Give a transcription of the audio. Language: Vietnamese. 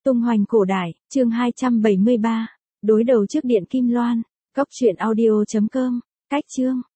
Tung hoành cổ đại, chương 273. Đối đầu trước điện Kim Loan. Cốc truyện audio.com. Cách chương.